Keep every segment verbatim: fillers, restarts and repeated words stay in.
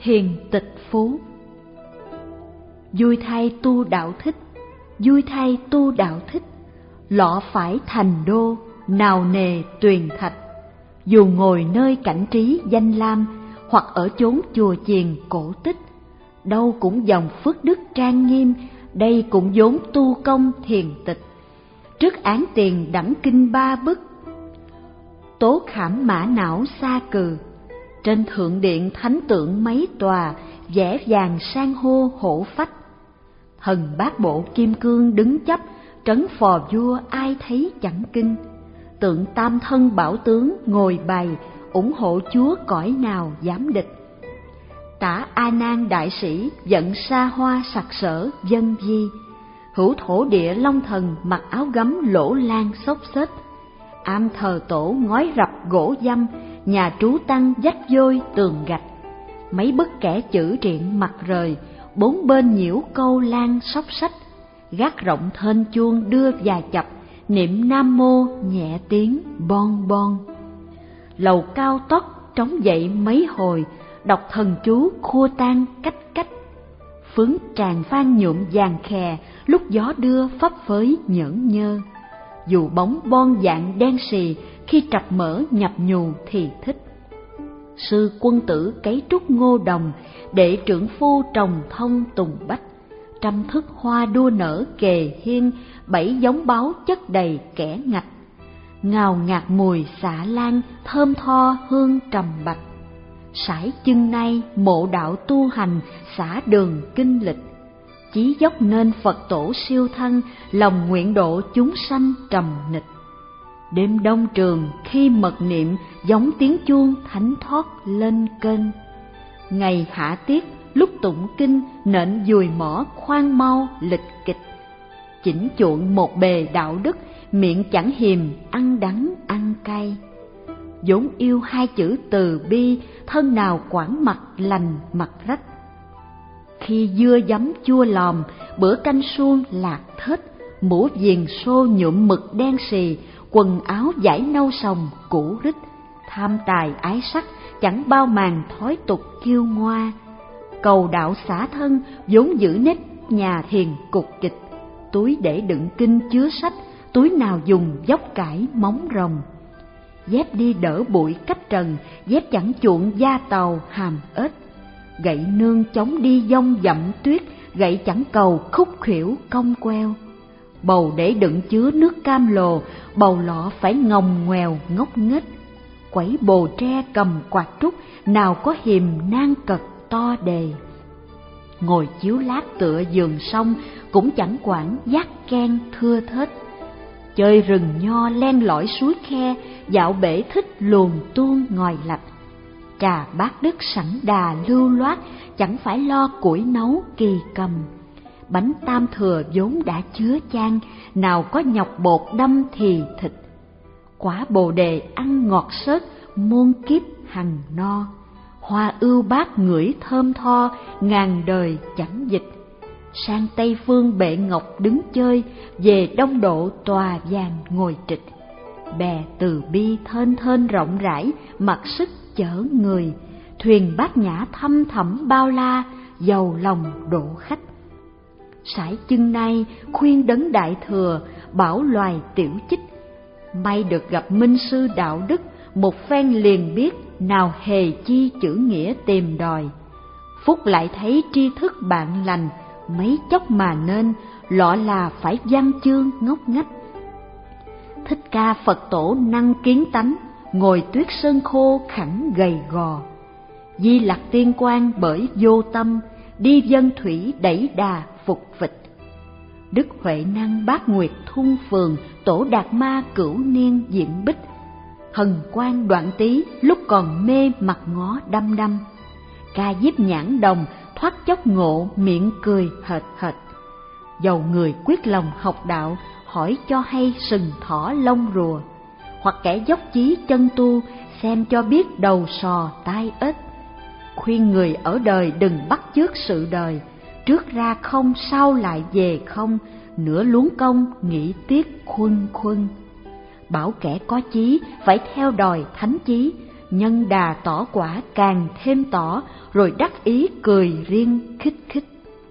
Thiền tịch phú. Vui thay tu đạo thích, vui thay tu đạo thích, lọ phải thành đô, nào nề tuyền thạch. Dù ngồi nơi cảnh trí danh lam, hoặc ở chốn chùa chiền cổ tích, đâu cũng dòng phước đức trang nghiêm, đây cũng vốn tu công thiền tịch. Trước án tiền đẳng kinh ba bức, tố khảm mã não xa cừ. Trên thượng điện thánh tượng mấy tòa, vẽ vàng san hô hổ phách. Thần bát bộ kim cương đứng chấp, trấn phò vua ai thấy chẳng kinh. Tượng tam thân bảo tướng ngồi bày, ủng hộ chúa cõi nào dám địch. Tả A Nan đại sĩ giận sa hoa sặc sỡ dân di. Hữu thổ địa long thần mặc áo gấm lỗ lan xốc xếch. Am thờ tổ ngói rập gỗ dăm, nhà trú tăng vách vôi tường gạch. Mấy bức kẻ chữ triện mặt rời, bốn bên nhiễu câu lan sóc sách. Gác rộng thênh chuông đưa vài chập, niệm nam mô nhẹ tiếng bon bon. Lầu cao tót trống dậy mấy hồi, đọc thần chú khua tan cách cách. Phướng tràn phan nhuộm vàng khè, lúc gió đưa phấp phới nhởn nhơ. Dù bóng bon dạng đen xì, khi trập mỡ nhập nhù thì thích. Sư quân tử cấy trúc ngô đồng, để trưởng phu trồng thông tùng bách. Trăm thức hoa đua nở kề hiên, bảy giống báo chất đầy kẻ ngạch. Ngào ngạt mùi xạ lan, thơm tho hương trầm bạch. Sải chân nay mộ đạo tu hành, xả đường kinh lịch. Chí dốc nên Phật tổ siêu thân, lòng nguyện độ chúng sanh trầm nịch. Đêm đông trường khi mật niệm, giống tiếng chuông thánh thoát lên kênh. Ngày hạ tiết lúc tụng kinh, nện dùi mỏ khoan mau lịch kịch. Chỉnh chuộng một bề đạo đức, miệng chẳng hiềm ăn đắng ăn cay. vốn yêu hai chữ từ bi, thân nào quản mặt lành mặt rách. Khi dưa giấm chua lòm, bữa canh suông lạc thết, mũ viền xô nhuộm mực đen xì, quần áo vải nâu sòng cũ rích, tham tài ái sắc chẳng bao màn thói tục kiêu ngoa. Cầu đạo xả thân vốn giữ nếp nhà thiền cục kịch, túi để đựng kinh chứa sách, túi nào dùng dốc cải móng rồng. Dép đi đỡ bụi cách trần, dép chẳng chuộng da tàu hàm ếch. Gậy nương chống đi dông dặm tuyết, gậy chẳng cầu khúc khuỷu cong queo. Bầu để đựng chứa nước cam lồ, bầu lọ phải ngồng ngoèo ngốc nghếch. Quẩy bồ tre cầm quạt trúc, nào có hiềm nan cật to đề. Ngồi chiếu lát tựa giường sông, cũng chẳng quản giác ken thưa thết. Chơi rừng nho len lỏi suối khe, dạo bể thích luồn tuôn ngòi lạch. Trà bát đức sẵn đà lưu loát, chẳng phải lo củi nấu kỳ cầm. Bánh tam thừa vốn đã chứa chan, nào có nhọc bột đâm thì thịt. Quả bồ đề ăn ngọt xớt, muôn kiếp hằng no. Hoa ưu bát ngửi thơm tho, ngàn đời chẳng dịch. Sang Tây phương bệ ngọc đứng chơi, về Đông Độ tòa vàng ngồi trịch. Bè từ bi thênh thênh rộng rãi, mặc sức chở người. Thuyền bát nhã thăm thẳm bao la, giàu lòng độ khách. Sải chân nay khuyên đấng đại thừa, bảo loài tiểu chích. May được gặp minh sư đạo đức, một phen liền biết, nào hề chi chữ nghĩa tìm đòi. Phúc lại thấy tri thức bạn lành, mấy chốc mà nên, lọ là phải văn chương ngốc nghếch. Thích Ca Phật tổ năng kiến tánh, ngồi tuyết sơn khô khẳng gầy gò. Di Lặc Tiên Quang bởi vô tâm, đi dân thủy đẩy đà phục vịch. Đức Huệ Năng Bát Nguyệt thung phường, Tổ Đạt Ma cửu niên diện bích. Thần Quang Đoạn Tý lúc còn mê mặt ngó đăm đăm. Ca Diếp Nhãn Đồng thoát chốc ngộ, miệng cười hệt hệt. Dầu người quyết lòng học đạo, hỏi cho hay sừng thỏ lông rùa. Hoặc kẻ dốc chí chân tu, xem cho biết đầu sò tai ếch. Khuyên người ở đời đừng bắt chước sự đời, trước ra không sau lại về không, nửa luống công nghĩ tiếc khuân khuân. Bảo kẻ có chí phải theo đòi thánh chí, nhân đà tỏ quả càng thêm tỏ, rồi đắc ý cười riêng khích khích.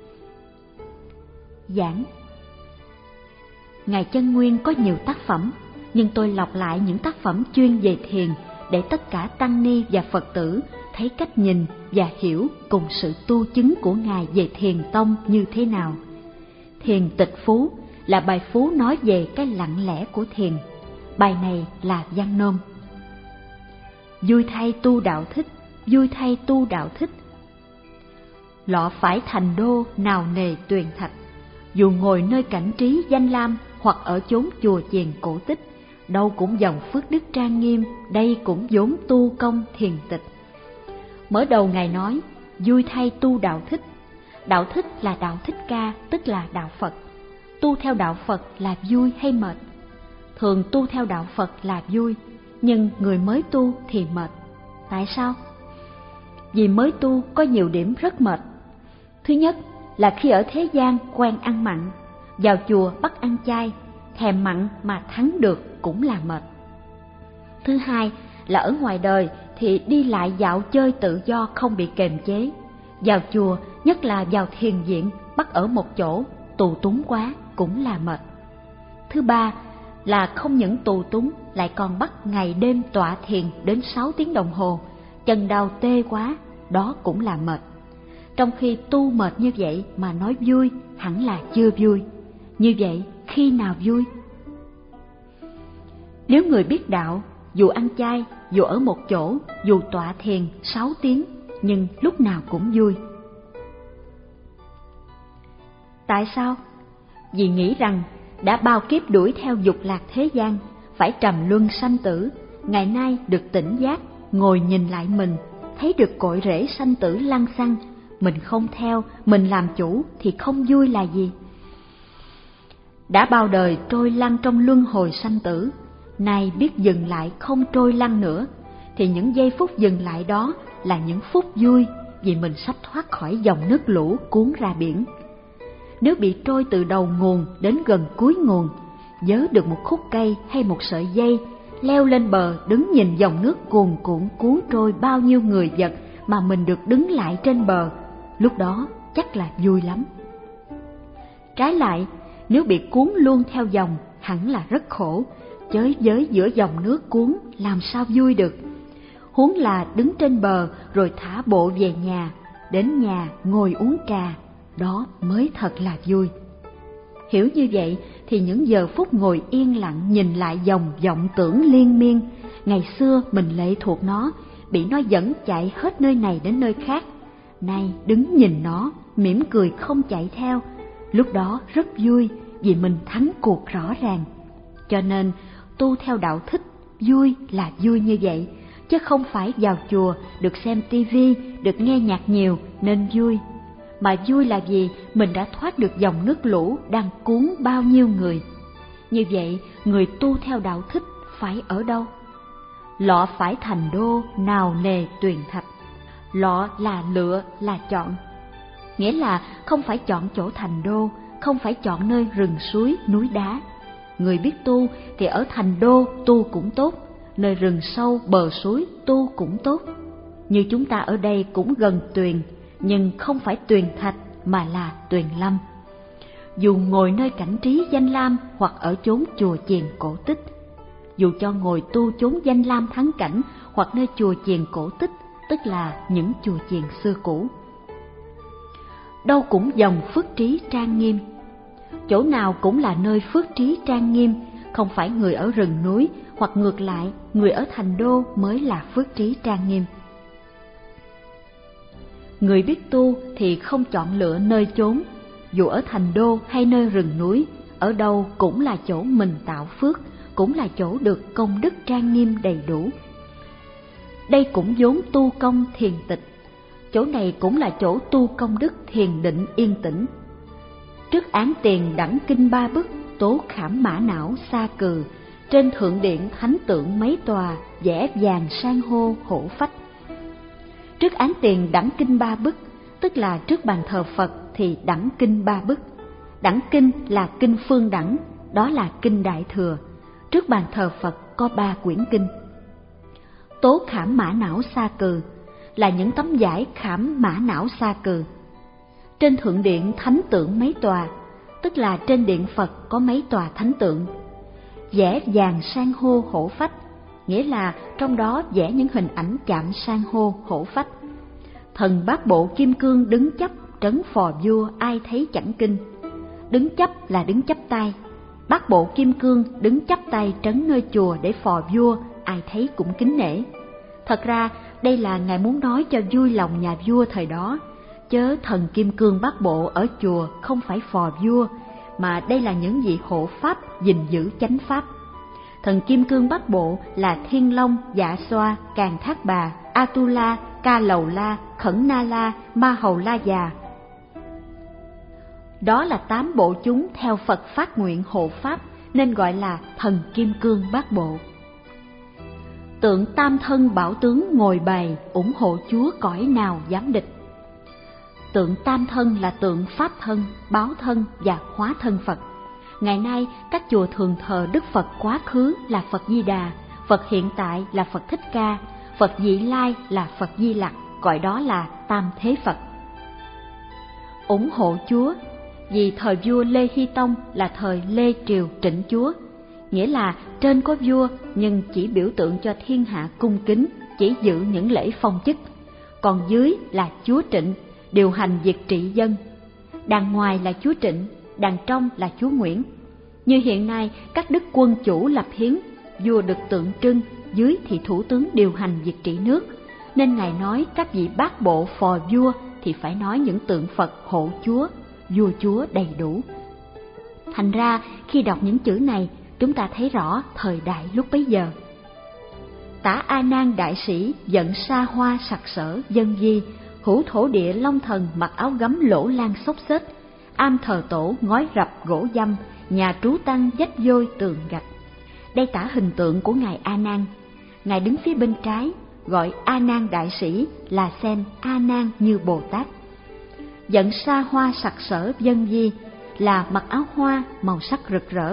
Giảng. Ngài Chân Nguyên có nhiều tác phẩm, nhưng tôi lọc lại những tác phẩm chuyên về thiền để tất cả tăng ni và Phật tử thấy cách nhìn và hiểu cùng sự tu chứng của Ngài về thiền tông như thế nào. Thiền Tịch Phú là bài phú nói về cái lặng lẽ của thiền. Bài này là văn nôm. Vui thay tu đạo thích, vui thay tu đạo thích. Lọ phải thành đô nào nề tuyền thạch, dù ngồi nơi cảnh trí danh lam hoặc ở chốn chùa chiền cổ tích, đâu cũng dòng phước đức trang nghiêm, đây cũng vốn tu công thiền tịch. Mở đầu Ngài nói, vui thay tu đạo thích. Đạo thích là đạo Thích Ca, tức là đạo Phật. Tu theo đạo Phật là vui hay mệt? Thường tu theo đạo Phật là vui, nhưng người mới tu thì mệt. Tại sao? Vì mới tu có nhiều điểm rất mệt. Thứ nhất là khi ở thế gian quen ăn mặn, vào chùa bắt ăn chay, thèm mặn mà thắng được cũng là mệt. Thứ hai là ở ngoài đời thì đi lại dạo chơi tự do không bị kềm chế. Vào chùa, nhất là vào thiền viện, bắt ở một chỗ, tù túng quá cũng là mệt. Thứ ba là không những tù túng lại còn bắt ngày đêm tọa thiền đến sáu tiếng đồng hồ, chân đau tê quá, đó cũng là mệt. Trong khi tu mệt như vậy mà nói vui, hẳn là chưa vui. Như vậy, khi nào vui? Nếu người biết đạo, dù ăn chay, dù ở một chỗ, dù tọa thiền sáu tiếng, nhưng lúc nào cũng vui. Tại sao? Vì nghĩ rằng đã bao kiếp đuổi theo dục lạc thế gian, phải trầm luân sanh tử, ngày nay được tỉnh giác, ngồi nhìn lại mình, thấy được cội rễ sanh tử lăng xăng, mình không theo, mình làm chủ thì không vui là gì? Đã bao đời trôi lăn trong luân hồi sanh tử, nay biết dừng lại không trôi lăn nữa, thì những giây phút dừng lại đó là những phút vui, vì mình sắp thoát khỏi dòng nước lũ cuốn ra biển. Nếu bị trôi từ đầu nguồn đến gần cuối nguồn, vớ được một khúc cây hay một sợi dây, leo lên bờ đứng nhìn dòng nước cuồn cuộn cuốn trôi bao nhiêu người vật mà mình được đứng lại trên bờ, lúc đó chắc là vui lắm. Trái lại, nếu bị cuốn luôn theo dòng, hẳn là rất khổ, chới với giữa dòng nước cuốn làm sao vui được. Huống là đứng trên bờ rồi thả bộ về nhà, đến nhà ngồi uống trà, đó mới thật là vui. Hiểu như vậy thì những giờ phút ngồi yên lặng nhìn lại dòng vọng tưởng liên miên, ngày xưa mình lệ thuộc nó, bị nó dẫn chạy hết nơi này đến nơi khác, nay đứng nhìn nó, mỉm cười không chạy theo, lúc đó rất vui vì mình thắng cuộc rõ ràng. Cho nên tu theo đạo thích, vui là vui như vậy, chứ không phải vào chùa được xem tivi, được nghe nhạc nhiều nên vui. Mà vui là vì mình đã thoát được dòng nước lũ đang cuốn bao nhiêu người. Như vậy, người tu theo đạo thích phải ở đâu? Lọ phải thành đô, nào nề tuyền thạch. Lọ là lựa, là chọn. Nghĩa là không phải chọn chỗ thành đô, không phải chọn nơi rừng suối, núi đá. Người biết tu thì ở thành đô tu cũng tốt, nơi rừng sâu, bờ suối tu cũng tốt. Như chúng ta ở đây cũng gần tuyền, nhưng không phải tuyền thạch mà là tuyền lâm. Dù ngồi nơi cảnh trí danh lam hoặc ở chốn chùa chiền cổ tích, dù cho ngồi tu chốn danh lam thắng cảnh hoặc nơi chùa chiền cổ tích, tức là những chùa chiền xưa cũ, đâu cũng dòng phước trí trang nghiêm. Chỗ nào cũng là nơi phước trí trang nghiêm, không phải người ở rừng núi hoặc ngược lại, người ở thành đô mới là phước trí trang nghiêm. Người biết tu thì không chọn lựa nơi chốn, dù ở thành đô hay nơi rừng núi, ở đâu cũng là chỗ mình tạo phước, cũng là chỗ được công đức trang nghiêm đầy đủ. Đây cũng vốn tu công thiền tịch, chỗ này cũng là chỗ tu công đức thiền định yên tĩnh. Trước án tiền đẳng kinh ba bức, tố khảm mã não xa cừ, trên thượng điện thánh tượng mấy tòa, vẽ vàng san hô hổ phách. Trước án tiền đẳng kinh ba bức, tức là trước bàn thờ Phật thì đẳng kinh ba bức. Đẳng kinh là kinh phương đẳng, đó là kinh Đại Thừa. Trước bàn thờ Phật có ba quyển kinh. tố khảm mã não sa cừ là những tấm vải khảm mã não sa cừ. Trên thượng điện thánh tượng mấy tòa, tức là trên điện Phật có mấy tòa thánh tượng. Vẽ vàng san hô hổ phách, nghĩa là trong đó vẽ những hình ảnh chạm san hô hổ phách. Thần bát bộ kim cương đứng chấp trấn phò vua ai thấy chẳng kinh. Đứng chấp là đứng chấp tay, bát bộ kim cương đứng chấp tay trấn nơi chùa để phò vua ai thấy cũng kính nể. Thật ra đây là Ngài muốn nói cho vui lòng nhà vua thời đó, chớ thần kim cương bát bộ ở chùa không phải phò vua, mà đây là những vị hộ pháp gìn giữ chánh pháp. Thần kim cương bát bộ là Thiên Long, Dạ Xoa, Càn Thác Bà, Atula, Ca Lầu La, Khẩn Na La, Ma Hầu La Già. Đó là tám bộ chúng theo Phật phát nguyện hộ pháp, nên gọi là thần kim cương bát bộ. Tượng tam thân bảo tướng ngồi bày, ủng hộ Chúa cõi nào dám địch. Tượng tam thân là tượng pháp thân, báo thân và hóa thân Phật. Ngày nay các chùa thường thờ Đức Phật quá khứ là Phật Di Đà, Phật hiện tại là Phật Thích Ca, Phật vị lai là Phật Di Lặc, gọi đó là Tam Thế Phật. Ủng hộ Chúa, vì thời vua Lê Hy Tông là thời Lê Triều Trịnh Chúa, nghĩa là trên có vua nhưng chỉ biểu tượng cho thiên hạ cung kính, chỉ giữ những lễ phong chức, còn dưới là Chúa Trịnh, điều hành việc trị dân. Đằng ngoài là Chúa Trịnh, đằng trong là Chúa Nguyễn. Như hiện nay các đức quân chủ lập hiến, vua được tượng trưng, dưới thì thủ tướng điều hành việc trị nước, nên Ngài nói các vị bát bộ phò vua thì phải nói những tượng Phật hộ Chúa, vua Chúa đầy đủ. Thành ra khi đọc những chữ này, chúng ta thấy rõ thời đại lúc bấy giờ. Tả A Nan đại sĩ giận sa hoa sặc sỡ dân di, hữu thổ địa long thần mặc áo gấm lỗ lan xốc xếch, am thờ tổ ngói rập gỗ dăm, nhà trú tăng vách vôi tường gạch. Đây tả hình tượng của ngài A Nan. Ngài đứng phía bên trái, gọi A Nan đại sĩ là xem A Nan như Bồ Tát. Giận sa hoa sặc sỡ dân di là mặc áo hoa màu sắc rực rỡ.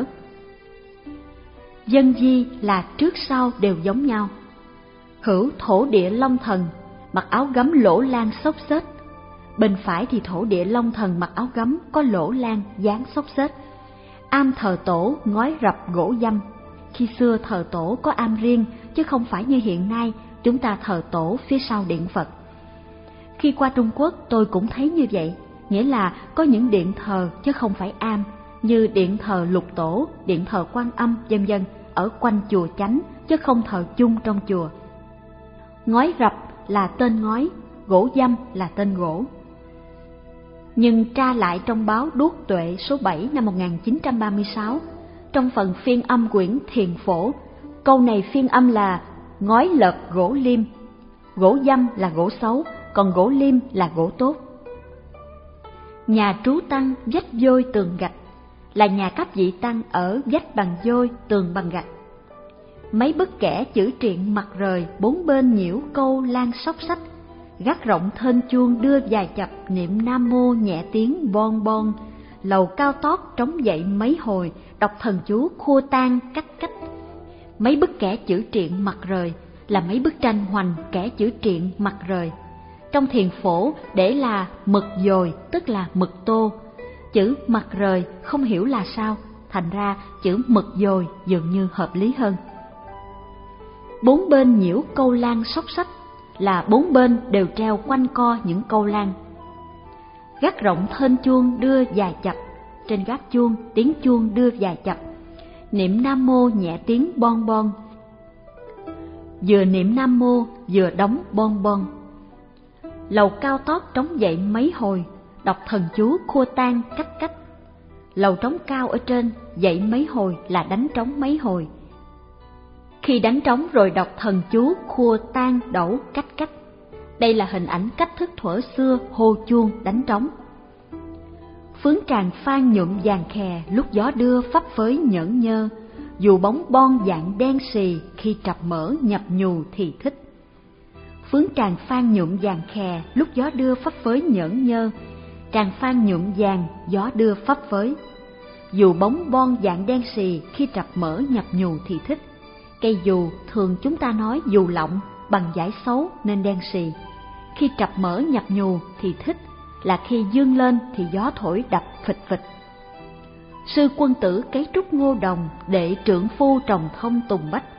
Dân di là trước sau đều giống nhau. Hữu thổ địa long thần mặc áo gấm lỗ lan xốc xếch. Bên phải thì thổ địa long thần mặc áo gấm có lỗ lan dáng xốc xếch. Am thờ tổ ngói rập gỗ dăm. Khi xưa thờ tổ có am riêng, chứ không phải như hiện nay chúng ta thờ tổ phía sau điện Phật. Khi qua Trung Quốc tôi cũng thấy như vậy, nghĩa là có những điện thờ chứ không phải am, như điện thờ Lục Tổ, điện thờ Quan Âm, vân vân ở quanh chùa chánh, chứ không thờ chung trong chùa. Ngói rập là tên ngói, gỗ dăm là tên gỗ. Nhưng tra lại trong báo Đuốc Tuệ số bảy năm một nghìn chín trăm ba mươi sáu, trong phần phiên âm quyển Thiền Phổ, câu này phiên âm là ngói lợp gỗ liêm. Gỗ dăm là gỗ xấu, còn gỗ liêm là gỗ tốt. Nhà trú tăng vách vôi tường gạch là nhà các vị tăng ở vách bằng vôi, tường bằng gạch. Mấy bức kẻ chữ triện mặt rời, bốn bên nhiễu câu lan sóc sách. Gác rộng thênh chuông đưa vài chập, niệm Nam Mô nhẹ tiếng bon bon. Lầu cao tót trống dậy mấy hồi, đọc thần chú khua tan cách cách. Mấy bức kẻ chữ triện mặt rời là mấy bức tranh hoành kẻ chữ triện mặt rời. Trong Thiền Phổ để là mực dồi, tức là mực tô. Chữ mặt rời không hiểu là sao, thành ra chữ mực dồi dường như hợp lý hơn. Bốn bên nhiễu câu lan sóc sách là bốn bên đều treo quanh co những câu lan. Gác rộng thênh chuông đưa vài chập, trên gác chuông tiếng chuông đưa vài chập. Niệm Nam Mô nhẹ tiếng bon bon. Vừa niệm Nam Mô vừa đóng bon bon. Lầu cao tót trống dậy mấy hồi, đọc thần chú khua tan cách cách. Lầu trống cao ở trên dậy mấy hồi là đánh trống mấy hồi. Khi đánh trống rồi đọc thần chú khua tan đẩu cách cách. Đây là hình ảnh cách thức thuở xưa hô chuông đánh trống. Phướng tràng phan nhuộm vàng khè, lúc gió đưa phấp phới nhởn nhơ. Dù bóng bon dạng đen xì, khi trập mỡ nhập nhù thì thích. Phướng tràng phan nhuộm vàng khè, lúc gió đưa phấp phới nhởn nhơ. Tràng phan nhuộm vàng, gió đưa phấp phới. Dù bóng bon dạng đen xì, khi trập mỡ nhập nhù thì thích. Cây dù thường chúng ta nói dù lọng, bằng vải xấu nên đen xì. Khi trập mỡ nhập nhù thì thích, là khi dương lên thì gió thổi đập phịch phịch. Sư Quân Tử cấy trúc ngô đồng, để trượng phu trồng thông tùng bách.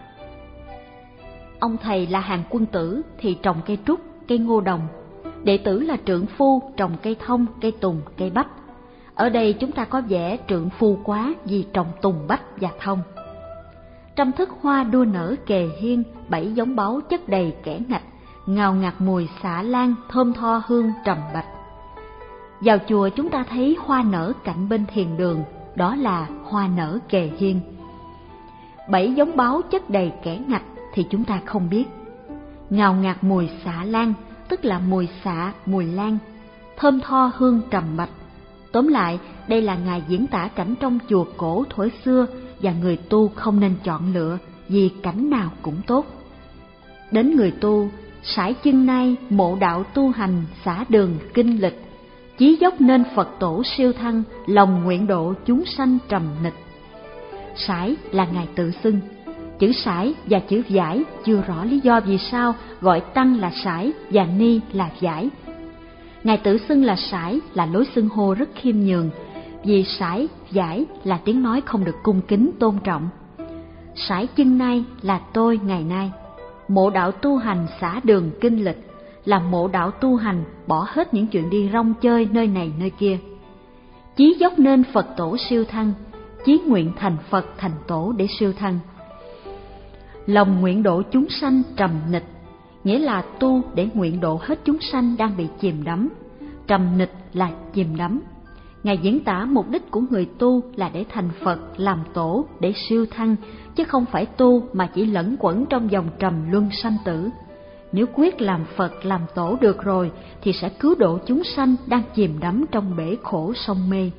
Ông thầy là Hàng Quân Tử thì trồng cây trúc, cây ngô đồng. Đệ tử là trượng phu trồng cây thông, cây tùng, cây bách. Ở đây chúng ta có vẻ trượng phu quá vì trồng tùng bách và thông. Trăm thức hoa đua nở kề hiên, bảy giống báu chất đầy kẽ ngạch, ngào ngạt mùi xạ lan, thơm tho hương trầm bạch. Vào chùa chúng ta thấy hoa nở cạnh bên thiền đường, đó là hoa nở kề hiên. Bảy giống báu chất đầy kẽ ngạch thì chúng ta không biết. Ngào ngạt mùi xạ lan tức là mùi xạ, mùi lan. Thơm tho hương trầm bạch. Tóm lại, đây là Ngài diễn tả cảnh trong chùa cổ thuở xưa, và người tu không nên chọn lựa vì cảnh nào cũng tốt. Đến người tu, sải chân nay mộ đạo tu hành, xả đường kinh lịch, chí dốc nên Phật tổ siêu thăng, lòng nguyện độ chúng sanh trầm nịch. Sải là Ngài tự xưng. Chữ sải và chữ vải chưa rõ lý do vì sao gọi tăng là sải và ni là vải. Ngài tự xưng là sải là lối xưng hô rất khiêm nhường, vì sải, vải là tiếng nói không được cung kính tôn trọng. Sải chân nay là tôi ngày nay. Mộ đạo tu hành xả đường kinh lịch là mộ đạo tu hành bỏ hết những chuyện đi rong chơi nơi này nơi kia. Chí dốc nên Phật tổ siêu thăng, chí nguyện thành Phật thành tổ để siêu thăng. Lòng nguyện độ chúng sanh trầm nịch, nghĩa là tu để nguyện độ hết chúng sanh đang bị chìm đắm. Trầm nịch là chìm đắm. Ngài diễn tả mục đích của người tu là để thành Phật, làm tổ, để siêu thăng, chứ không phải tu mà chỉ lẫn quẩn trong vòng trầm luân sanh tử. Nếu quyết làm Phật, làm tổ được rồi, thì sẽ cứu độ chúng sanh đang chìm đắm trong bể khổ sông mê.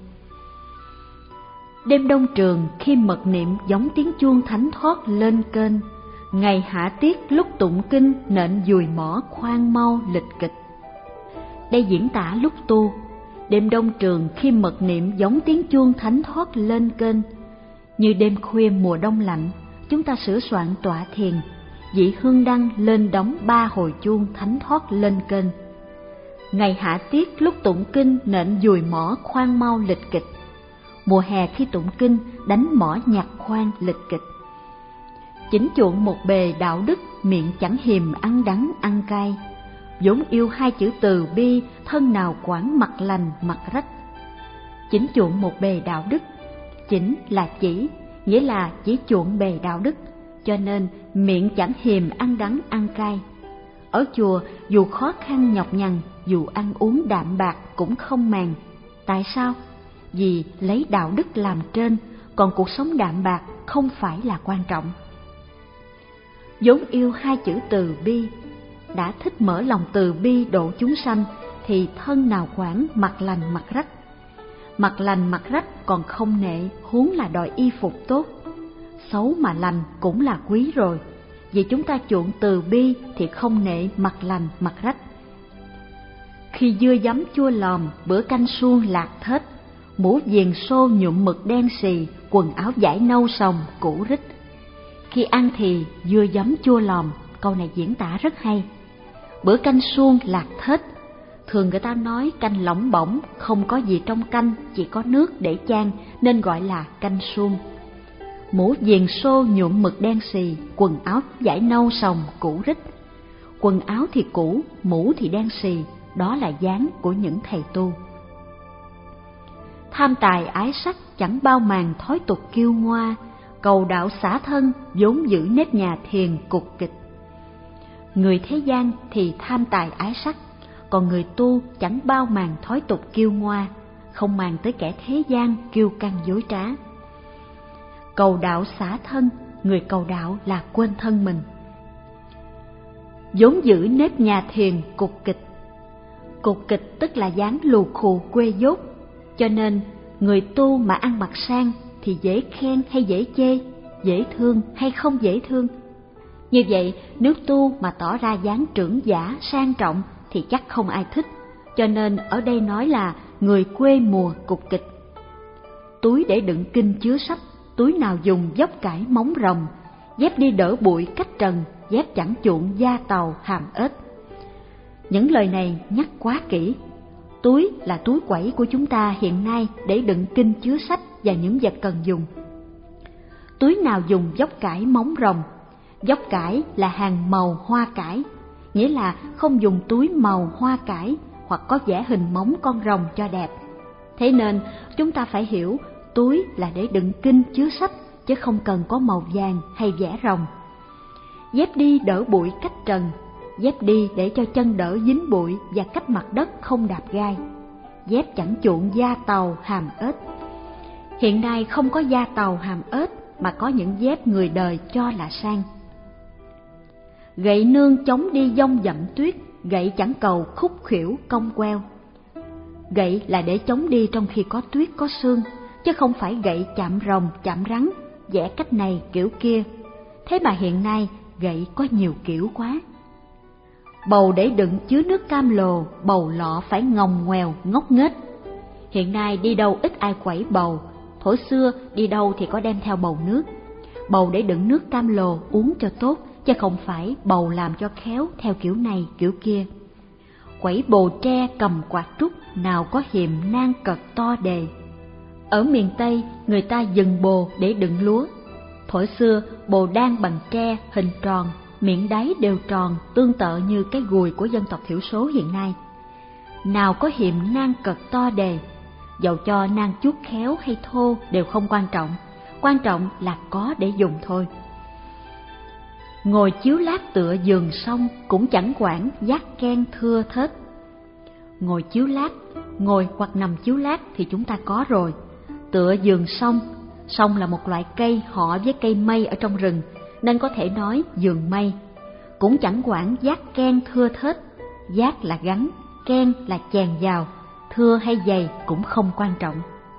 Đêm đông trường khi mật niệm giống tiếng chuông thánh thoát lên kênh, ngày hạ tiết lúc tụng kinh nện dùi mỏ khoan mau lịch kịch. Đây diễn tả lúc tu. Đêm đông trường khi mật niệm giống tiếng chuông thánh thoát lên kênh. Như đêm khuya mùa đông lạnh, chúng ta sửa soạn tọa thiền, vị hương đăng lên đóng ba hồi chuông thánh thoát lên kênh. Ngày hạ tiết lúc tụng kinh nện dùi mỏ khoan mau lịch kịch. Mùa hè khi tụng kinh đánh mỏ nhạc khoan lịch kịch. Chỉnh chuộng một bề đạo đức, miệng chẳng hiềm ăn đắng ăn cay. Vốn yêu hai chữ từ bi, thân nào quản mặt lành mặt rách. Chỉnh chuộng một bề đạo đức, chỉnh là chỉ, nghĩa là chỉ chuộng bề đạo đức, cho nên miệng chẳng hiềm ăn đắng ăn cay. Ở chùa dù khó khăn nhọc nhằn, dù ăn uống đạm bạc cũng không màng. Tại sao? Vì lấy đạo đức làm trên, còn cuộc sống đạm bạc không phải là quan trọng. Vốn yêu hai chữ từ bi, đã thích mở lòng từ bi độ chúng sanh, thì thân nào quản mặt lành mặt rách. Mặt lành mặt rách còn không nệ, huống là đòi y phục tốt. Xấu mà lành cũng là quý rồi, vì chúng ta chuộng từ bi thì không nệ mặt lành mặt rách. Khi dưa giấm chua lòm, bữa canh suông lạc thết, mũ viền xô nhuộm mực đen xì, quần áo vải nâu sòng cũ rích. Khi ăn thì dưa giấm chua lòm, câu này diễn tả rất hay. Bữa canh suông lạc thết, thường người ta nói canh lỏng bỏng, không có gì trong canh, chỉ có nước để chan nên gọi là canh suông. Mũ viền xô nhuộm mực đen xì, quần áo vải nâu sòng cũ rích. Quần áo thì cũ, mũ thì đen xì, đó là dáng của những thầy tu. Tham tài ái sắc chẳng bao màng thói tục kiêu ngoa, cầu đạo xả thân vốn giữ nếp nhà thiền cục kịch. Người thế gian thì tham tài ái sắc, còn người tu chẳng bao màng thói tục kiêu ngoa, không màng tới kẻ thế gian kiêu căng dối trá. Cầu đạo xả thân, người cầu đạo là quên thân mình. Vốn giữ nếp nhà thiền cục kịch. Cục kịch tức là dáng lù khù quê dốt, cho nên người tu mà ăn mặc sang thì dễ khen hay dễ chê, dễ thương hay không dễ thương. Như vậy, nếu tu mà tỏ ra dáng trưởng giả, sang trọng thì chắc không ai thích, cho nên ở đây nói là người quê mùa cục kịch. Túi để đựng kinh chứa sách, túi nào dùng dốc cải móng rồng, dép đi đỡ bụi cách trần, dép chẳng chuộng da tàu hàm ếch. Những lời này nhắc quá kỹ. Túi là túi quẩy của chúng ta hiện nay để đựng kinh chứa sách và những vật cần dùng. Túi nào dùng dốc cải móng rồng? Dốc cải là hàng màu hoa cải, nghĩa là không dùng túi màu hoa cải hoặc có vẽ hình móng con rồng cho đẹp. Thế nên chúng ta phải hiểu túi là để đựng kinh chứa sách, chứ không cần có màu vàng hay vẽ rồng. Dép đi đỡ bụi cách trần, dép đi để cho chân đỡ dính bụi và cách mặt đất không đạp gai. Dép chẳng chuộng da tàu hàm ếch. Hiện nay không có da tàu hàm ếch mà có những dép người đời cho là sang. Gậy nương chống đi dông dặm tuyết, gậy chẳng cầu khúc khuỷu cong queo. Gậy là để chống đi trong khi có tuyết có sương, chứ không phải gậy chạm rồng chạm rắn, vẽ cách này kiểu kia. Thế mà hiện nay gậy có nhiều kiểu quá. Bầu để đựng chứa nước cam lồ, bầu lọ phải ngồng ngoèo ngóc nghếch. Hiện nay đi đâu ít ai quẩy bầu, thuở xưa đi đâu thì có đem theo bầu nước. Bầu để đựng nước cam lồ uống cho tốt, chứ không phải bầu làm cho khéo theo kiểu này kiểu kia. Quẩy bồ tre cầm quạt trúc, nào có hiềm nan cật to đề. Ở miền Tây người ta dừng bồ để đựng lúa. Thuở xưa bồ đan bằng tre hình tròn, miệng đáy đều tròn, tương tự như cái gùi của dân tộc thiểu số hiện nay. Nào có hiềm nan cật to đề, dầu cho nan chuốt khéo hay thô đều không quan trọng, quan trọng là có để dùng thôi. Ngồi chiếu lát tựa giường sông, cũng chẳng quản giác ken thưa thết. Ngồi chiếu lát, ngồi hoặc nằm chiếu lát thì chúng ta có rồi. Tựa giường sông, sông là một loại cây họ với cây mây ở trong rừng, nên có thể nói giường mây. Cũng chẳng quản giác ken thưa thết, giác là gắn, ken là chèn vào, thưa hay dày cũng không quan trọng.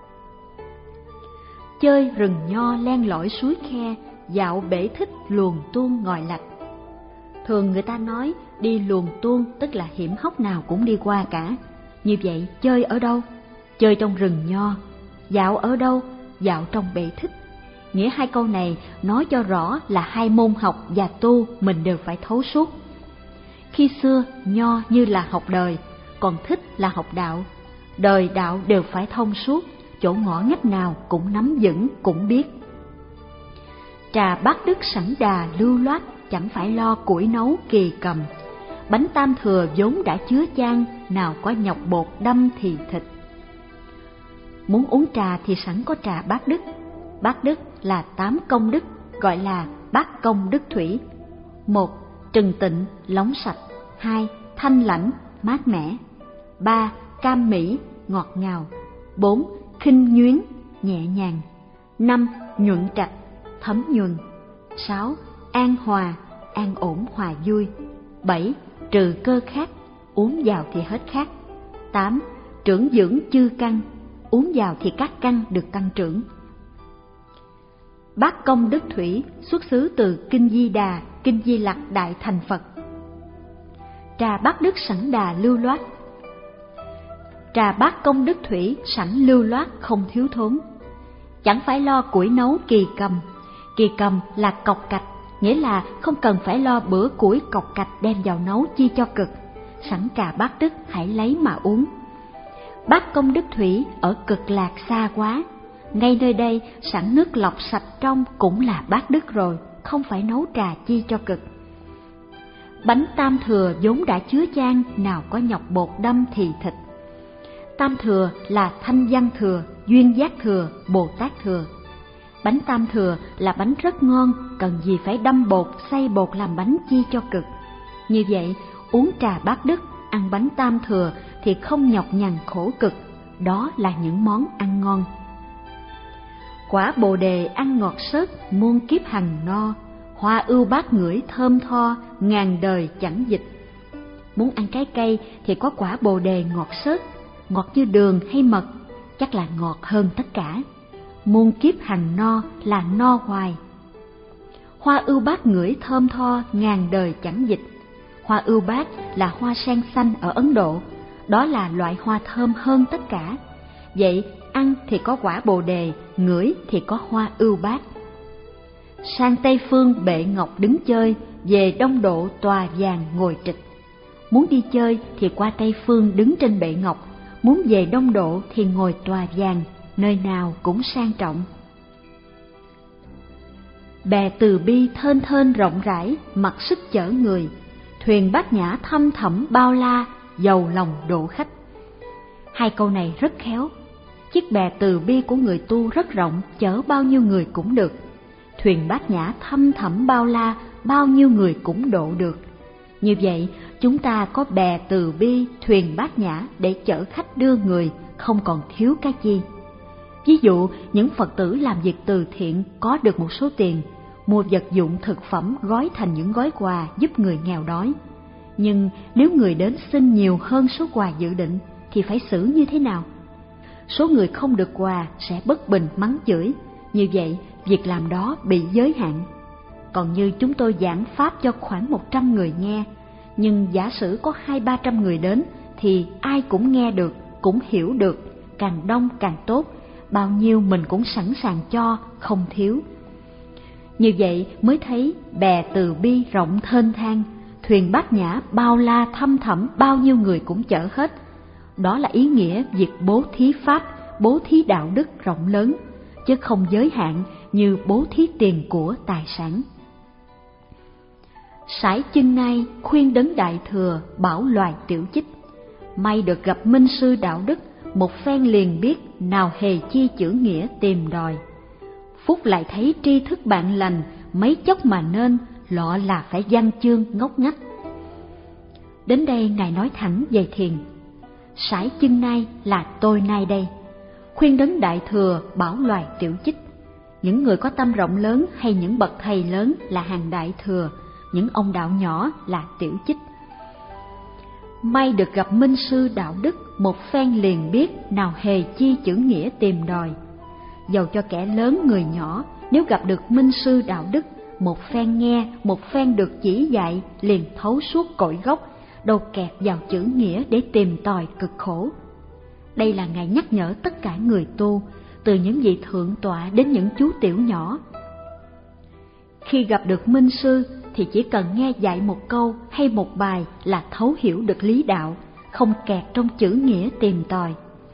Chơi rừng nho len lỏi suối khe, dạo bể thích luồn tuôn ngòi lạch. Thường người ta nói đi luồn tuôn tức là hiểm hóc nào cũng đi qua cả. Như vậy chơi ở đâu? Chơi trong rừng nho. Dạo ở đâu? Dạo trong bể thích. Nghĩa hai câu này nói cho rõ là hai môn học và tu mình đều phải thấu suốt. Khi xưa nho như là học đời, còn thích là học đạo. Đời đạo đều phải thông suốt, chỗ ngõ ngách nào cũng nắm vững, cũng biết. Trà bát đức sẵn đà lưu loát, chẳng phải lo củi nấu kỳ cầm. Bánh tam thừa vốn đã chứa chan, nào có nhọc bột đâm thì thịt. Muốn uống trà thì sẵn có trà bát đức. Bát đức là tám công đức, gọi là bát công đức thủy. Một, trừng tịnh, lóng sạch. Hai, thanh lãnh, mát mẻ. Ba, cam mỹ, ngọt ngào. Bốn, khinh nhuyến, nhẹ nhàng. Năm, nhuận trạch, thấm nhuần. Sáu, an hòa, an ổn hòa vui. Bảy, trừ cơ khát, uống vào thì hết khát. Tám, trưởng dưỡng chư căn, uống vào thì các căn được tăng trưởng. Bát công đức thủy xuất xứ từ Kinh Di Đà, Kinh Di Lặc Đại Thành Phật. Trà bát đức sẵn đà lưu loát. Trà bát công đức thủy sẵn lưu loát không thiếu thốn. Chẳng phải lo củi nấu kỳ cầm. Kỳ cầm là cọc cạch, nghĩa là không cần phải lo bữa củi cọc cạch đem vào nấu chi cho cực. Sẵn trà bát đức hãy lấy mà uống. Bát công đức thủy ở cực lạc xa quá, ngay nơi đây sẵn nước lọc sạch trong cũng là bát đức rồi, không phải nấu trà chi cho cực. Bánh tam thừa vốn đã chứa chan, nào có nhọc bột đâm thì thịt. Tam thừa là thanh văn thừa, duyên giác thừa, Bồ Tát thừa. Bánh tam thừa là bánh rất ngon, cần gì phải đâm bột, xay bột làm bánh chi cho cực. Như vậy, uống trà bát đức, ăn bánh tam thừa thì không nhọc nhằn khổ cực, đó là những món ăn ngon. Quả bồ đề ăn ngọt sớt, muôn kiếp hằng no. Hoa ưu bát ngửi thơm tho, ngàn đời chẳng dịch. Muốn ăn trái cây thì có quả bồ đề ngọt sớt, ngọt như đường hay mật, chắc là ngọt hơn tất cả. Muôn kiếp hằng no là no hoài. Hoa ưu bát ngửi thơm tho, ngàn đời chẳng dịch. Hoa ưu bát là hoa sen xanh ở Ấn Độ, đó là loại hoa thơm hơn tất cả. Vậy ăn thì có quả bồ đề, ngửi thì có hoa ưu bát. Sang Tây Phương bệ ngọc đứng chơi, về đông độ tòa vàng ngồi trịch. Muốn đi chơi thì qua Tây Phương đứng trên bệ ngọc, muốn về đông độ thì ngồi tòa vàng, nơi nào cũng sang trọng. Bè từ bi thênh thênh rộng rãi, mặc sức chở người, thuyền bát nhã thăm thẳm bao la, giàu lòng độ khách. Hai câu này rất khéo. Chiếc bè từ bi của người tu rất rộng, chở bao nhiêu người cũng được. Thuyền bát nhã thăm thẳm bao la, bao nhiêu người cũng độ được. Như vậy, chúng ta có bè từ bi, thuyền bát nhã để chở khách đưa người, không còn thiếu cái chi. Ví dụ, những Phật tử làm việc từ thiện có được một số tiền, mua vật dụng thực phẩm gói thành những gói quà giúp người nghèo đói. Nhưng nếu người đến xin nhiều hơn số quà dự định thì phải xử như thế nào? Số người không được quà sẽ bất bình mắng chửi, như vậy việc làm đó bị giới hạn. Còn như chúng tôi giảng pháp cho khoảng một trăm người nghe, nhưng giả sử có hai ba trăm người đến thì ai cũng nghe được, cũng hiểu được, càng đông càng tốt, bao nhiêu mình cũng sẵn sàng cho, không thiếu. Như vậy mới thấy bè từ bi rộng thênh thang, thuyền bát nhã bao la thăm thẳm, bao nhiêu người cũng chở hết. Đó là ý nghĩa việc bố thí pháp, bố thí đạo đức rộng lớn, chứ không giới hạn như bố thí tiền của tài sản. Sải chân ngay khuyên đấng đại thừa, bảo loài tiểu chích. May được gặp minh sư đạo đức, một phen liền biết, nào hề chi chữ nghĩa tìm đòi. Phúc lại thấy tri thức bạn lành, mấy chốc mà nên, lọ là phải văn chương ngốc ngách. Đến đây Ngài nói thẳng về thiền. Sải chân nay là tôi nay đây. Khuyên đấng đại thừa, bảo loài tiểu chích. Những người có tâm rộng lớn hay những bậc thầy lớn là hàng đại thừa, những ông đạo nhỏ là tiểu chích. May được gặp minh sư đạo đức, một phen liền biết, nào hề chi chữ nghĩa tìm đòi. Dầu cho kẻ lớn người nhỏ, nếu gặp được minh sư đạo đức, một phen nghe, một phen được chỉ dạy, liền thấu suốt cội gốc, đâu kẹt vào chữ nghĩa để tìm tòi cực khổ. Đây là Ngài nhắc nhở tất cả người tu, từ những vị thượng tọa đến những chú tiểu nhỏ. Khi gặp được minh sư thì chỉ cần nghe dạy một câu hay một bài là thấu hiểu được lý đạo, không kẹt trong chữ nghĩa tìm tòi.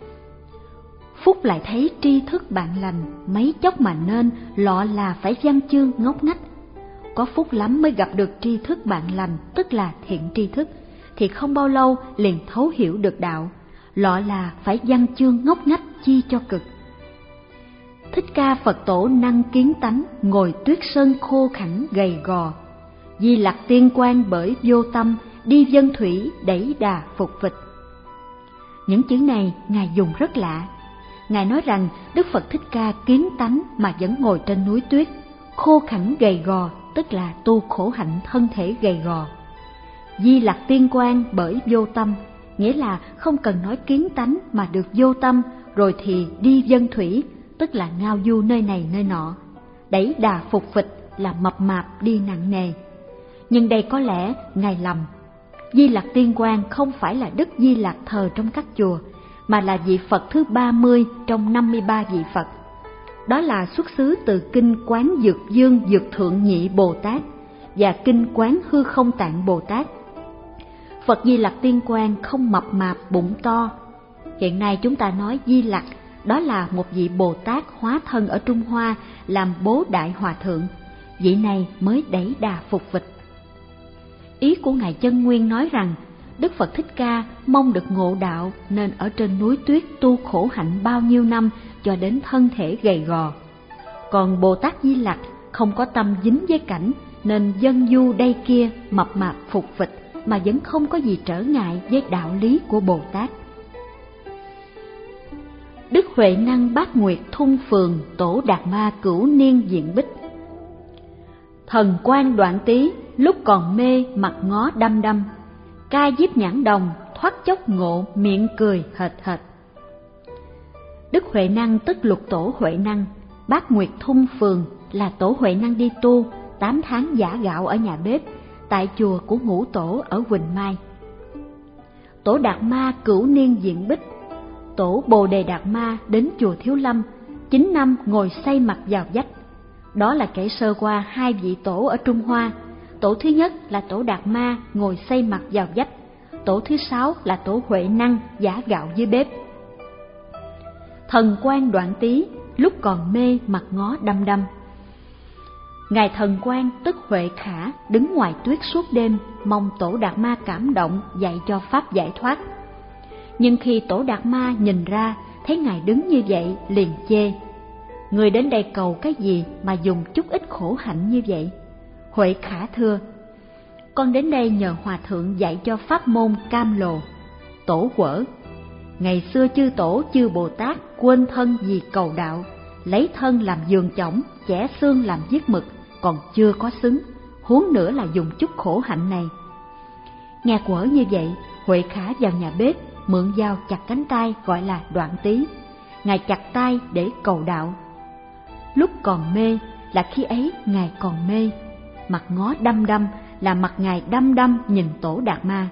Phúc lại thấy tri thức bạn lành, mấy chốc mà nên, lọ là phải văn chương ngốc ngách. Có phúc lắm mới gặp được tri thức bạn lành, tức là thiện tri thức, thì không bao lâu liền thấu hiểu được đạo, lọ là phải văn chương ngốc ngách chi cho cực. Thích Ca Phật Tổ năng kiến tánh, ngồi tuyết sơn khô khẳng gầy gò. Di Lặc Tiên Quan bởi vô tâm, đi dân thủy đẩy đà phục vịch. Những chữ này Ngài dùng rất lạ. Ngài nói rằng Đức Phật Thích Ca kiến tánh mà vẫn ngồi trên núi tuyết, khô khẳng gầy gò, tức là tu khổ hạnh thân thể gầy gò. Di Lặc Tiên Quan bởi vô tâm, nghĩa là không cần nói kiến tánh mà được vô tâm, rồi thì đi dân thủy, tức là ngao du nơi này nơi nọ. Đẩy đà phục vịch là mập mạp đi nặng nề. Nhưng đây có lẽ Ngài lầm. Di Lặc Tiên Quan không phải là Đức Di Lặc thờ trong các chùa, mà là vị Phật thứ ba mươi trong năm mươi ba vị Phật. Đó là xuất xứ từ Kinh Quán Dược Dương Dược Thượng Nhị Bồ Tát và Kinh Quán Hư Không Tạng Bồ Tát. Phật Di Lặc Tiên Quan không mập mạp bụng to. Hiện nay chúng ta nói Di Lặc, đó là một vị Bồ Tát hóa thân ở Trung Hoa làm bố Đại Hòa Thượng. Vị này mới đẩy đà phục vịch. Ý của Ngài Chân Nguyên nói rằng Đức Phật Thích Ca mong được ngộ đạo nên ở trên núi tuyết tu khổ hạnh bao nhiêu năm cho đến thân thể gầy gò. Còn Bồ Tát Di Lặc không có tâm dính với cảnh nên dân du đây kia mập mạp phục vịch mà vẫn không có gì trở ngại với đạo lý của Bồ Tát. Đức Huệ Năng Bát Nguyệt Thung Phường Tổ Đạt Ma Cửu Niên Diện Bích. Thần quan Đoạn Tý lúc còn mê mặt ngó đăm đăm, ca diếp nhãn đồng thoát chốc ngộ miệng cười hệt hệt. Đức Huệ Năng tức Lục Tổ Huệ Năng, Bát Nguyệt Thung Phường là Tổ Huệ Năng đi tu tám tháng giã gạo ở nhà bếp tại chùa của Ngũ Tổ ở Quỳnh Mai. Tổ Đạt Ma Cửu Niên Diện Bích, Tổ Bồ Đề Đạt Ma đến chùa Thiếu Lâm chín năm ngồi xây mặt vào vách. Đó là kể sơ qua hai vị tổ ở Trung Hoa. Tổ thứ nhất là tổ Đạt Ma ngồi xây mặt vào vách. Tổ thứ sáu là tổ Huệ Năng giã gạo dưới bếp. Thần Quan Đoạn Tý lúc còn mê mặt ngó đăm đăm. Ngài Thần Quan tức Huệ Khả đứng ngoài tuyết suốt đêm, mong tổ Đạt Ma cảm động dạy cho pháp giải thoát. Nhưng khi tổ Đạt Ma nhìn ra thấy ngài đứng như vậy liền chê: người đến đây cầu cái gì mà dùng chút ít khổ hạnh như vậy? Huệ Khả thưa: con đến đây nhờ hòa thượng dạy cho pháp môn Cam Lồ. Tổ Quở: ngày xưa chư tổ chư Bồ Tát quên thân vì cầu đạo, lấy thân làm giường chõng, chẻ xương làm viết mực, còn chưa có xứng, huống nữa là dùng chút khổ hạnh này. Nghe Quở như vậy, Huệ Khả vào nhà bếp mượn dao chặt cánh tay gọi là Đoạn Tý. Ngài chặt tay để cầu đạo. Lúc còn mê là khi ấy ngài còn mê, mặt ngó đăm đăm là mặt ngài đăm đăm nhìn tổ Đạt Ma.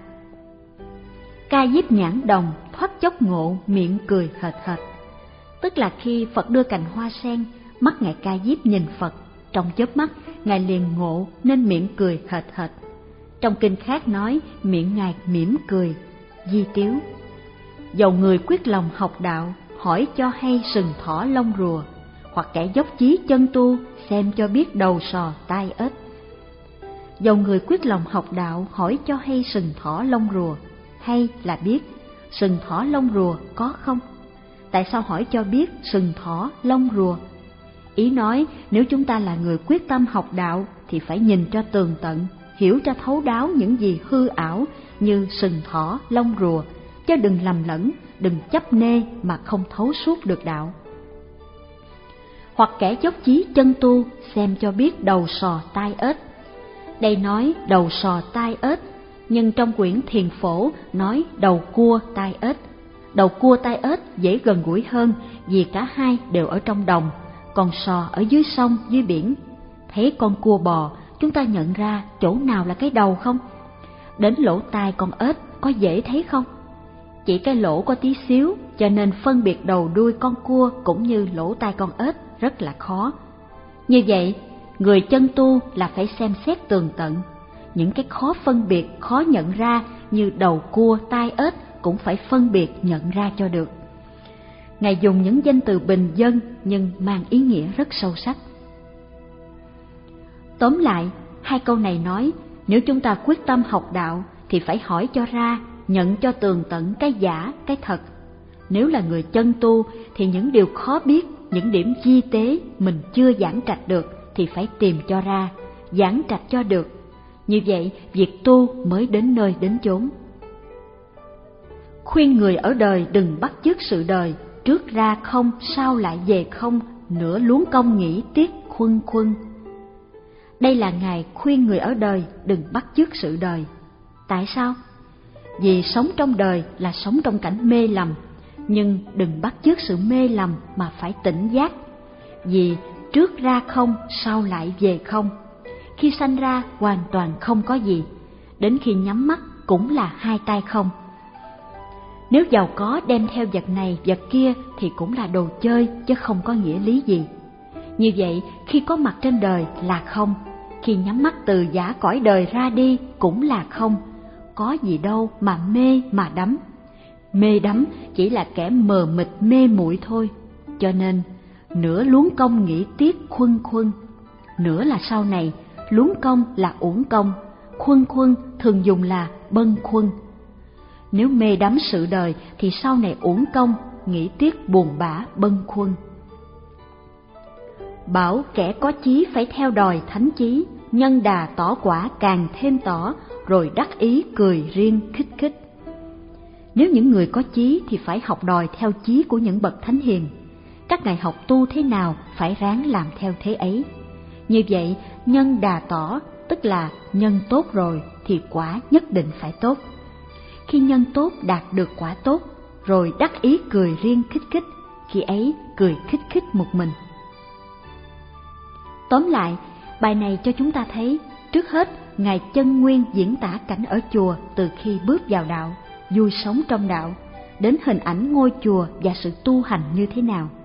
Ca Diếp Nhãn Đồng thoát chốc ngộ, miệng cười hệt hệt. Tức là khi Phật đưa cành hoa sen, mắt ngài Ca Diếp nhìn Phật, trong chớp mắt ngài liền ngộ nên miệng cười hệt hệt. Trong kinh khác nói miệng ngài mỉm cười. Di Tiếu: dầu người quyết lòng học đạo, hỏi cho hay sừng thỏ lông rùa, hoặc kẻ dốc chí chân tu, xem cho biết đầu sò tai ếch. Dầu người quyết lòng học đạo, hỏi cho hay sừng thỏ lông rùa, hay là biết sừng thỏ lông rùa có không? Tại sao hỏi cho biết sừng thỏ lông rùa? Ý nói nếu chúng ta là người quyết tâm học đạo thì phải nhìn cho tường tận, hiểu cho thấu đáo những gì hư ảo như sừng thỏ lông rùa, chứ đừng lầm lẫn, đừng chấp nê mà không thấu suốt được đạo. Hoặc kẻ dốc chí chân tu, xem cho biết đầu sò tai ếch. Đây nói đầu sò tai ếch, nhưng trong quyển Thiền Phổ nói đầu cua tai ếch. Đầu cua tai ếch dễ gần gũi hơn vì cả hai đều ở trong đồng, còn sò ở dưới sông dưới biển. Thấy con cua bò, chúng ta nhận ra chỗ nào là cái đầu không? Đến lỗ tai con ếch có dễ thấy không? Chỉ cái lỗ có tí xíu, cho nên phân biệt đầu đuôi con cua cũng như lỗ tai con ếch rất là khó. Như vậy, người chân tu là phải xem xét tường tận. Những cái khó phân biệt, khó nhận ra như đầu cua, tai ếch cũng phải phân biệt nhận ra cho được. Ngài dùng những danh từ bình dân nhưng mang ý nghĩa rất sâu sắc. Tóm lại, hai câu này nói nếu chúng ta quyết tâm học đạo thì phải hỏi cho ra, nhận cho tường tận cái giả, cái thật. Nếu là người chân tu thì những điều khó biết, những điểm di tế mình chưa giảng trạch được thì phải tìm cho ra, giảng trạch cho được. Như vậy, việc tu mới đến nơi đến chốn. Khuyên người ở đời đừng bắt chước sự đời, trước ra không, sau lại về không, nửa luống công nghĩ tiếc khuân khuân. Đây là Ngài khuyên người ở đời đừng bắt chước sự đời. Tại sao? Vì sống trong đời là sống trong cảnh mê lầm, nhưng đừng bắt chước sự mê lầm mà phải tỉnh giác. Vì trước ra không, sau lại về không. Khi sanh ra hoàn toàn không có gì, đến khi nhắm mắt cũng là hai tay không. Nếu giàu có đem theo vật này vật kia thì cũng là đồ chơi chứ không có nghĩa lý gì. Như vậy khi có mặt trên đời là không, khi nhắm mắt từ giả cõi đời ra đi cũng là không. Có gì đâu mà mê mà đắm. Mê đắm chỉ là kẻ mờ mịt mê muội thôi. Cho nên nửa luống công nghĩ tiếc khuân khuân. Nửa là sau này, luống công là uổng công, khuân khuân thường dùng là bâng khuân. Nếu mê đắm sự đời thì sau này uổng công, nghĩ tiếc buồn bã bâng khuân. Bảo kẻ có chí phải theo đòi thánh chí, nhân đà tỏ quả càng thêm tỏ, rồi đắc ý cười riêng khích khích. Nếu những người có chí thì phải học đòi theo chí của những bậc thánh hiền. Các ngài học tu thế nào phải ráng làm theo thế ấy. Như vậy, nhân đà tỏ, tức là nhân tốt rồi thì quả nhất định phải tốt. Khi nhân tốt đạt được quả tốt, rồi đắc ý cười riêng khích khích, khi ấy cười khích khích một mình. Tóm lại, bài này cho chúng ta thấy, trước hết, Ngài Chân Nguyên diễn tả cảnh ở chùa từ khi bước vào đạo, vui sống trong đạo, đến hình ảnh ngôi chùa và sự tu hành như thế nào.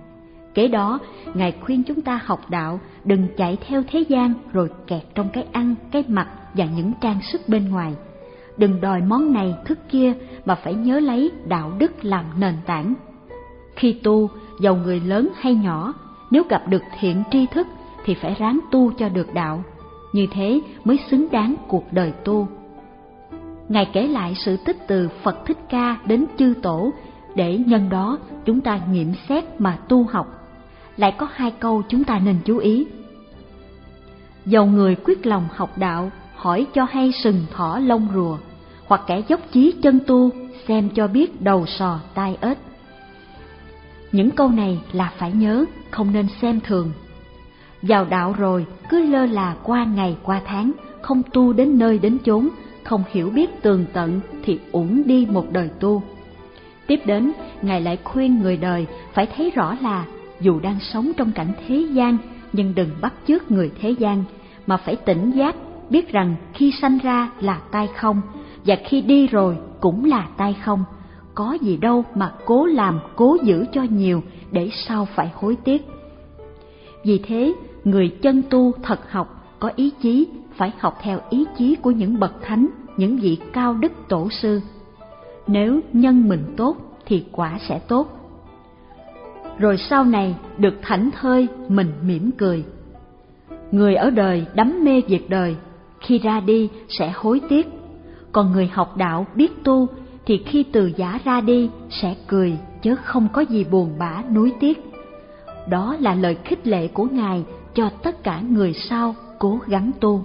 Kế đó, Ngài khuyên chúng ta học đạo, đừng chạy theo thế gian rồi kẹt trong cái ăn, cái mặc và những trang sức bên ngoài. Đừng đòi món này thức kia mà phải nhớ lấy đạo đức làm nền tảng. Khi tu, dầu người lớn hay nhỏ, nếu gặp được thiện tri thức thì phải ráng tu cho được đạo. Như thế mới xứng đáng cuộc đời tu. Ngài kể lại sự tích từ Phật Thích Ca đến chư tổ để nhân đó chúng ta nghiệm xét mà tu học. Lại có hai câu chúng ta nên chú ý. Dầu người quyết lòng học đạo, hỏi cho hay sừng thỏ lông rùa, hoặc kẻ dốc chí chân tu, xem cho biết đầu sò tai ếch. Những câu này là phải nhớ, không nên xem thường. Vào đạo rồi cứ lơ là qua ngày qua tháng, không tu đến nơi đến chốn, không hiểu biết tường tận thì uổng đi một đời tu. Tiếp đến, Ngài lại khuyên người đời phải thấy rõ là dù đang sống trong cảnh thế gian, nhưng đừng bắt chước người thế gian, mà phải tỉnh giác, biết rằng khi sanh ra là tay không, và khi đi rồi cũng là tay không. Có gì đâu mà cố làm, cố giữ cho nhiều để sau phải hối tiếc. Vì thế, người chân tu thật học, có ý chí, phải học theo ý chí của những bậc thánh, những vị cao đức tổ sư. Nếu nhân mình tốt thì quả sẽ tốt. Rồi sau này được thảnh thơi mình mỉm cười. Người ở đời đắm mê việc đời, khi ra đi sẽ hối tiếc. Còn người học đạo biết tu thì khi từ giả ra đi sẽ cười, chứ không có gì buồn bã nuối tiếc. Đó là lời khích lệ của Ngài cho tất cả người sau cố gắng tu.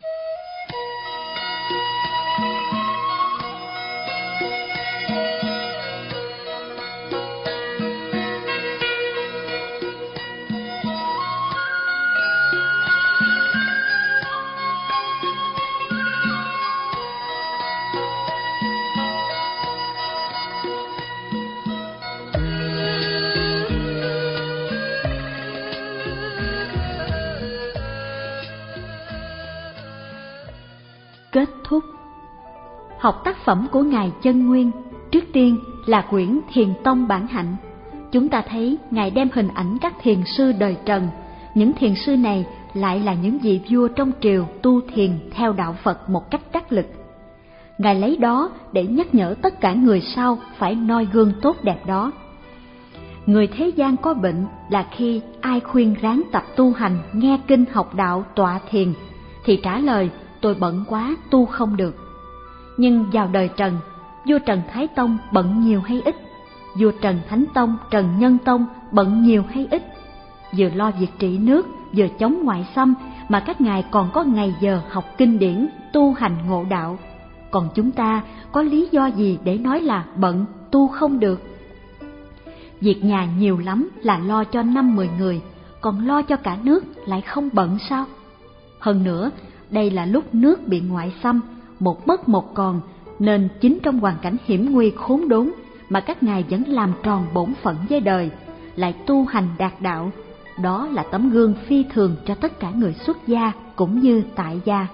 Kết thúc. Học tác phẩm của Ngài Chân Nguyên, trước tiên là quyển Thiền Tông Bản Hạnh. Chúng ta thấy Ngài đem hình ảnh các thiền sư đời Trần. Những thiền sư này lại là những vị vua trong triều tu thiền theo đạo Phật một cách đắc lực. Ngài lấy đó để nhắc nhở tất cả người sau phải noi gương tốt đẹp đó. Người thế gian có bệnh là khi ai khuyên ráng tập tu hành, nghe kinh học đạo, tọa thiền, thì trả lời tôi bận quá, tu không được. Nhưng vào đời Trần, vua Trần Thái Tông bận nhiều hay ít? Vua Trần Thánh Tông, Trần Nhân Tông bận nhiều hay ít? Vừa lo việc trị nước, vừa chống ngoại xâm, mà các ngài còn có ngày giờ học kinh điển, tu hành ngộ đạo. Còn chúng ta có lý do gì để nói là bận, tu không được? Việc nhà nhiều lắm là lo cho năm mười người, còn lo cho cả nước lại không bận sao? Hơn nữa, đây là lúc nước bị ngoại xâm, một mất một còn, nên chính trong hoàn cảnh hiểm nguy khốn đốn mà các ngài vẫn làm tròn bổn phận với đời, lại tu hành đạt đạo. Đó là tấm gương phi thường cho tất cả người xuất gia cũng như tại gia.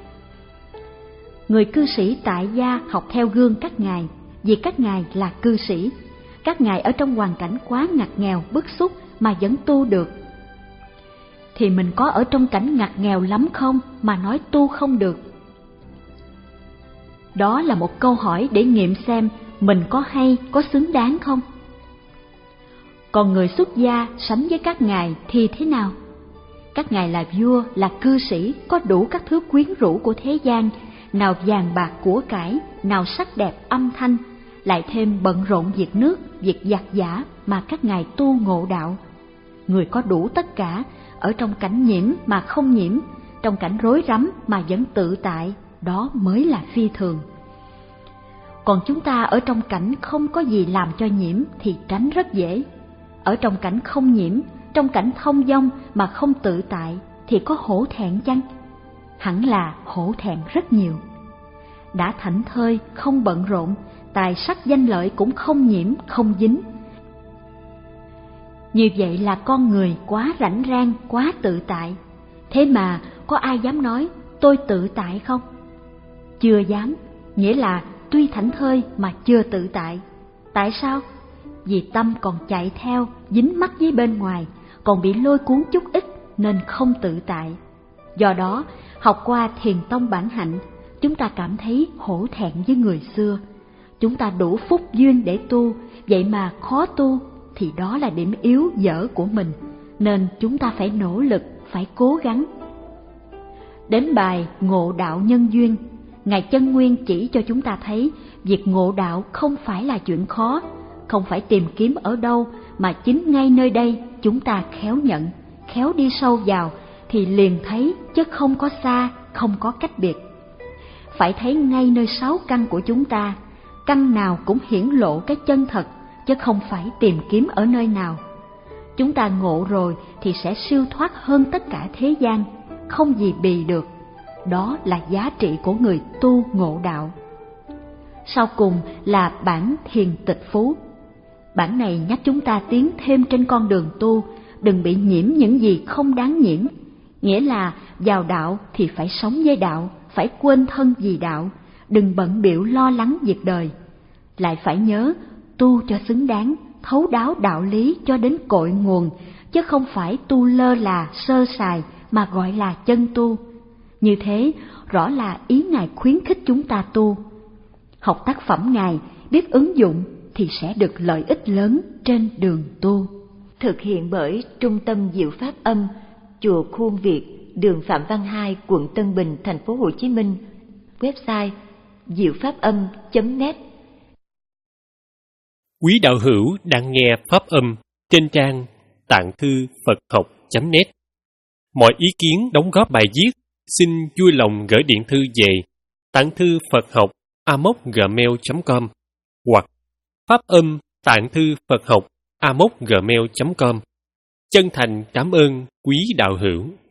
Người cư sĩ tại gia học theo gương các ngài, vì các ngài là cư sĩ. Các ngài ở trong hoàn cảnh quá ngặt nghèo, bức xúc mà vẫn tu được. Thì mình có ở trong cảnh ngặt nghèo lắm không mà nói tu không được? Đó là một câu hỏi để nghiệm xem mình có hay, có xứng đáng không? Còn người xuất gia sánh với các ngài thì thế nào? Các ngài là vua, là cư sĩ, có đủ các thứ quyến rũ của thế gian, nào vàng bạc của cải, nào sắc đẹp âm thanh, lại thêm bận rộn việc nước, việc giặt giã mà các ngài tu ngộ đạo. Người có đủ tất cả, ở trong cảnh nhiễm mà không nhiễm, trong cảnh rối rắm mà vẫn tự tại, đó mới là phi thường. Còn chúng ta ở trong cảnh không có gì làm cho nhiễm thì tránh rất dễ. Ở trong cảnh không nhiễm, trong cảnh thông dong mà không tự tại thì có hổ thẹn chăng? Hẳn là hổ thẹn rất nhiều. Đã thảnh thơi, không bận rộn, tài sắc danh lợi cũng không nhiễm, không dính. Như vậy là con người quá rảnh rang, quá tự tại. Thế mà có ai dám nói tôi tự tại không? Chưa dám, nghĩa là tuy thảnh thơi mà chưa tự tại. Tại sao? Vì tâm còn chạy theo, dính mắc với bên ngoài, còn bị lôi cuốn chút ít nên không tự tại. Do đó, học qua Thiền tông bản hạnh, chúng ta cảm thấy hổ thẹn với người xưa. Chúng ta đủ phúc duyên để tu, vậy mà khó tu thì đó là điểm yếu dở của mình, nên chúng ta phải nỗ lực, phải cố gắng. Đến bài Ngộ đạo nhân duyên, Ngài Chân Nguyên chỉ cho chúng ta thấy việc ngộ đạo không phải là chuyện khó, không phải tìm kiếm ở đâu, mà chính ngay nơi đây chúng ta khéo nhận, khéo đi sâu vào thì liền thấy, chứ không có xa, không có cách biệt. Phải thấy ngay nơi sáu căn của chúng ta, căn nào cũng hiển lộ cái chân thật, chứ không phải tìm kiếm ở nơi nào. Chúng ta ngộ rồi thì sẽ siêu thoát hơn tất cả thế gian, không gì bì được. Đó là giá trị của người tu ngộ đạo. Sau cùng là bản Thiền Tịch Phú. Bản này nhắc chúng ta tiến thêm trên con đường tu, đừng bị nhiễm những gì không đáng nhiễm. Nghĩa là vào đạo thì phải sống với đạo, phải quên thân vì đạo, đừng bận bịu lo lắng việc đời. Lại phải nhớ tu cho xứng đáng, thấu đáo đạo lý cho đến cội nguồn, chứ không phải tu lơ là, sơ sài mà gọi là chân tu. Như thế, rõ là ý Ngài khuyến khích chúng ta tu. Học tác phẩm Ngài, biết ứng dụng thì sẽ được lợi ích lớn trên đường tu. Thực hiện bởi Trung tâm Diệu Pháp Âm, Chùa Khuôn Việt, đường Phạm Văn Hai, quận Tân Bình, thành phố Hồ Chí Minh. Website diệu pháp âm chấm net. Quý đạo hữu đang nghe Pháp Âm trên trang tạng thư Phật học chấm net. Mọi ý kiến đóng góp bài viết xin vui lòng gửi điện thư về tạng thư Phật học a mốc gmail chấm com hoặc Pháp Âm tạng thư Phật học a mốc gmail chấm com. Chân thành cảm ơn quý đạo hữu.